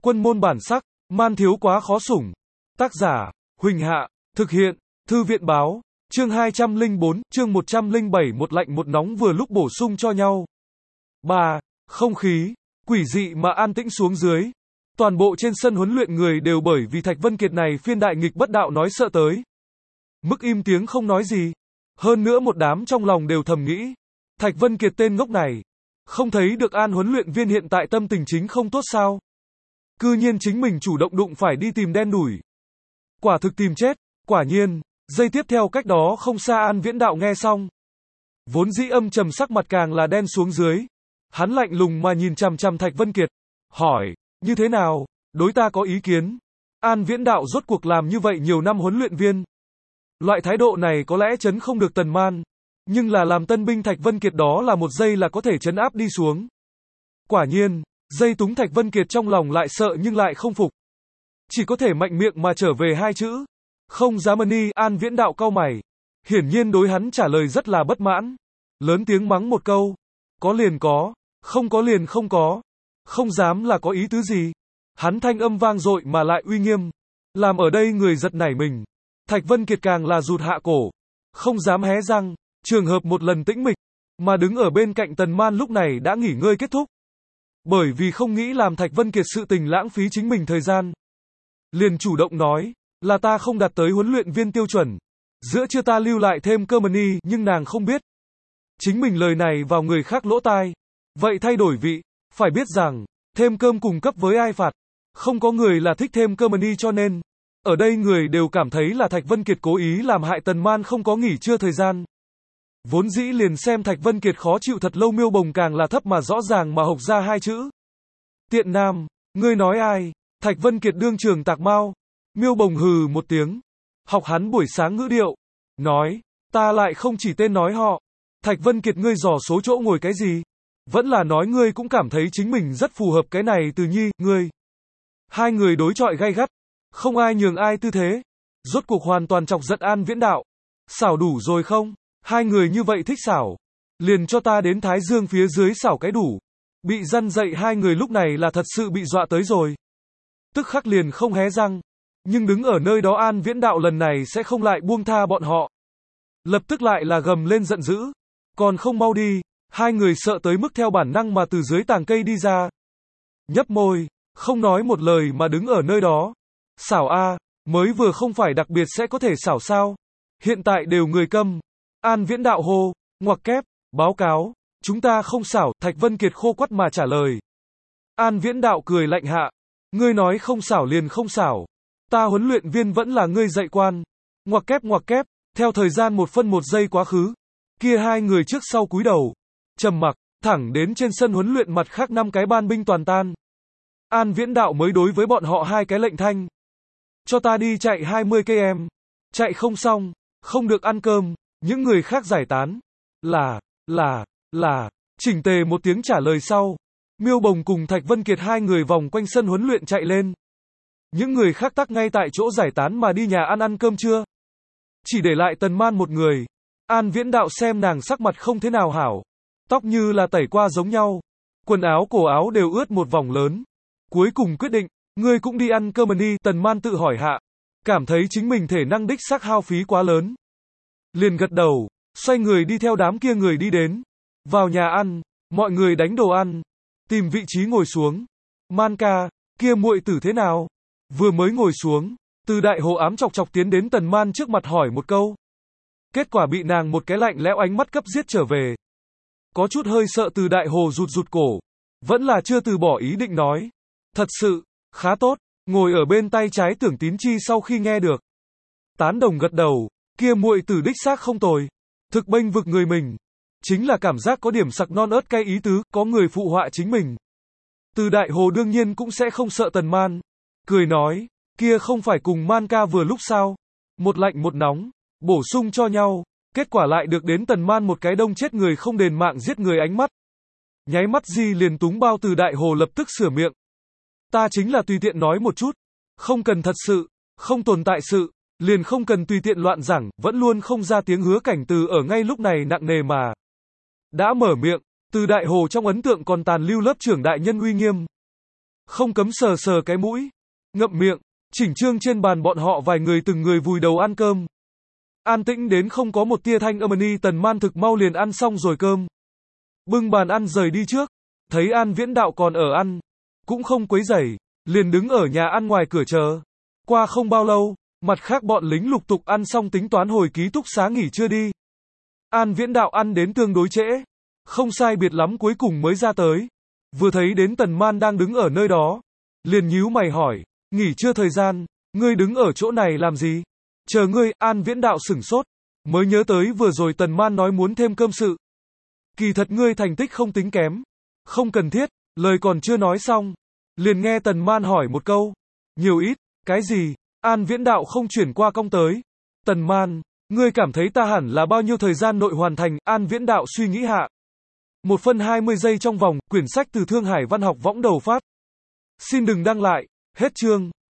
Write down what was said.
Quân môn bản sắc, man thiếu quá khó sủng. Tác giả, Huỳnh Hạ, thực hiện, Thư viện báo, chương 204, chương 107 một lạnh một nóng vừa lúc bổ sung cho nhau. 3. Không khí, quỷ dị mà an tĩnh xuống dưới. Toàn bộ trên sân huấn luyện người đều bởi vì Thạch Vân Kiệt này phiên đại nghịch bất đạo nói sợ tới. Mức im tiếng không nói gì. Hơn nữa một đám trong lòng đều thầm nghĩ. Thạch Vân Kiệt tên ngốc này. Không thấy được An huấn luyện viên hiện tại tâm tình chính không tốt sao? Cư nhiên chính mình chủ động đụng phải đi tìm đen đủi. Quả thực tìm chết, quả nhiên. Giây tiếp theo cách đó không xa An Viễn Đạo nghe xong. Vốn dĩ âm trầm sắc mặt càng là đen xuống dưới. Hắn lạnh lùng mà nhìn chằm chằm Thạch Vân Kiệt. Hỏi, như thế nào, đối ta có ý kiến? An Viễn Đạo rốt cuộc làm như vậy nhiều năm huấn luyện viên. Loại thái độ này có lẽ chấn không được Tần Man. Nhưng là làm tân binh Thạch Vân Kiệt đó là một giây là có thể chấn áp đi xuống. Quả nhiên, dây túng Thạch Vân Kiệt trong lòng lại sợ nhưng lại không phục. Chỉ có thể mạnh miệng mà trở về hai chữ. Không dám ni. An Viễn Đạo cau mày. Hiển nhiên đối hắn trả lời rất là bất mãn. Lớn tiếng mắng một câu. Có liền có, không có liền không có. Không dám là có ý tứ gì. Hắn thanh âm vang dội mà lại uy nghiêm. Làm ở đây người giật nảy mình. Thạch Vân Kiệt càng là rụt hạ cổ. Không dám hé răng. Trường hợp một lần tĩnh mịch. Mà đứng ở bên cạnh Tần Man lúc này đã nghỉ ngơi kết thúc. Bởi vì không nghĩ làm Thạch Vân Kiệt sự tình lãng phí chính mình thời gian. Liền chủ động nói. Là ta không đạt tới huấn luyện viên tiêu chuẩn. Giữa chưa ta lưu lại thêm cơ mani. Nhưng nàng không biết. Chính mình lời này vào người khác lỗ tai. Vậy thay đổi vị. Phải biết rằng. Thêm cơm cùng cấp với ai phạt. Không có người là thích thêm cơ mani cho nên. Ở đây người đều cảm thấy là Thạch Vân Kiệt cố ý làm hại Tần Man không có nghỉ trưa thời gian. Vốn dĩ liền xem Thạch Vân Kiệt khó chịu thật lâu Miêu Bồng càng là thấp mà rõ ràng mà hộc ra hai chữ. Tiện nam, ngươi nói ai? Thạch Vân Kiệt đương trường tạc mau. Miêu Bồng hừ một tiếng. Học hắn buổi sáng ngữ điệu. Nói, ta lại không chỉ tên nói họ. Thạch Vân Kiệt ngươi dò số chỗ ngồi cái gì? Vẫn là nói ngươi cũng cảm thấy chính mình rất phù hợp cái này Từ Nhi, ngươi. Hai người đối chọi gay gắt. Không ai nhường ai tư thế. Rốt cuộc hoàn toàn chọc giận An Viễn Đạo. Xảo đủ rồi không? Hai người như vậy thích xảo. Liền cho ta đến Thái Dương phía dưới xảo cái đủ. Bị răn dậy hai người lúc này là thật sự bị dọa tới rồi. Tức khắc liền không hé răng. Nhưng đứng ở nơi đó An Viễn Đạo lần này sẽ không lại buông tha bọn họ. Lập tức lại là gầm lên giận dữ. Còn không mau đi. Hai người sợ tới mức theo bản năng mà từ dưới tàng cây đi ra. Nhấp môi. Không nói một lời mà đứng ở nơi đó. Xảo a, mới vừa không phải đặc biệt sẽ có thể xảo sao. Hiện tại đều người câm. An Viễn Đạo hô, ngoặc kép, báo cáo, chúng ta không xảo, Thạch Vân Kiệt khô quắt mà trả lời. An Viễn Đạo cười lạnh hạ, ngươi nói không xảo liền không xảo. Ta huấn luyện viên vẫn là ngươi dạy quan. Ngoặc kép, theo thời gian 1 phân 1 giây quá khứ. Kia hai người trước sau cúi đầu, trầm mặc, thẳng đến trên sân huấn luyện mặt khác 5 cái ban binh toàn tan. An Viễn Đạo mới đối với bọn họ hai cái lệnh thanh. Cho ta đi chạy 20 km. Chạy không xong, không được ăn cơm. Những người khác giải tán. Là. Chỉnh tề một tiếng trả lời sau. Miêu Bồng cùng Thạch Vân Kiệt hai người vòng quanh sân huấn luyện chạy lên. Những người khác tắc ngay tại chỗ giải tán mà đi nhà ăn cơm trưa. Chỉ để lại Tần Man một người. An Viễn Đạo xem nàng sắc mặt không thế nào hảo. Tóc như là tẩy qua giống nhau. Quần áo cổ áo đều ướt một vòng lớn. Cuối cùng quyết định, ngươi cũng đi ăn cơm đi. Tần Man tự hỏi hạ. Cảm thấy chính mình thể năng đích xác hao phí quá lớn. Liền gật đầu, xoay người đi theo đám kia người đi đến. Vào nhà ăn, mọi người đánh đồ ăn. Tìm vị trí ngồi xuống. Man ca, kia muội tử thế nào? Vừa mới ngồi xuống, Từ Đại Hồ ám chọc chọc tiến đến Tần Man trước mặt hỏi một câu. Kết quả bị nàng một cái lạnh lẽo ánh mắt cấp giết trở về. Có chút hơi sợ Từ Đại Hồ rụt cổ. Vẫn là chưa từ bỏ ý định nói. Thật sự, khá tốt. Ngồi ở bên tay trái Tưởng Tín Chi sau khi nghe được. Tán đồng gật đầu. Kia muội tử đích xác không tồi. Thực bênh vực người mình. Chính là cảm giác có điểm sặc non ớt cay ý tứ, có người phụ họa chính mình. Từ Đại Hồ đương nhiên cũng sẽ không sợ Tần Man. Cười nói, kia không phải cùng Man ca vừa lúc sao. Một lạnh một nóng, bổ sung cho nhau. Kết quả lại được đến Tần Man một cái đông chết người không đền mạng giết người ánh mắt. Nháy mắt Di liền túng bao Từ Đại Hồ lập tức sửa miệng. Ta chính là tùy tiện nói một chút. Không cần thật sự, không tồn tại sự. Liền không cần tùy tiện loạn giảng, vẫn luôn không ra tiếng Hứa Cảnh Từ ở ngay lúc này nặng nề mà. Đã mở miệng, Từ Đại Hồ trong ấn tượng còn tàn lưu lớp trưởng đại nhân uy nghiêm. Không cấm sờ sờ cái mũi, ngậm miệng, chỉnh chương trên bàn bọn họ vài người từng người vùi đầu ăn cơm. An tĩnh đến không có một tia thanh âm. Tần Man thực mau liền ăn xong rồi cơm. Bưng bàn ăn rời đi trước, thấy An Viễn Đạo còn ở ăn, cũng không quấy rầy, liền đứng ở nhà ăn ngoài cửa chờ. Qua không bao lâu, mặt khác bọn lính lục tục ăn xong tính toán hồi ký túc xá nghỉ trưa đi. An Viễn Đạo ăn đến tương đối trễ, không sai biệt lắm cuối cùng mới ra tới. Vừa thấy đến Tần Man đang đứng ở nơi đó, liền nhíu mày hỏi, nghỉ trưa thời gian, ngươi đứng ở chỗ này làm gì? Chờ ngươi. An Viễn Đạo sửng sốt, mới nhớ tới vừa rồi Tần Man nói muốn thêm cơm sự. Kỳ thật ngươi thành tích không tính kém, không cần thiết. Lời còn chưa nói xong, liền nghe Tần Man hỏi một câu, nhiều ít, cái gì? An Viễn Đạo không chuyển qua cong tới. Tần Man, ngươi cảm thấy ta hẳn là bao nhiêu thời gian nội hoàn thành? An Viễn Đạo suy nghĩ hạ. 1 phân 20 giây trong vòng. Quyển sách từ Thương Hải Văn học võng đầu phát. Xin đừng đăng lại. Hết chương.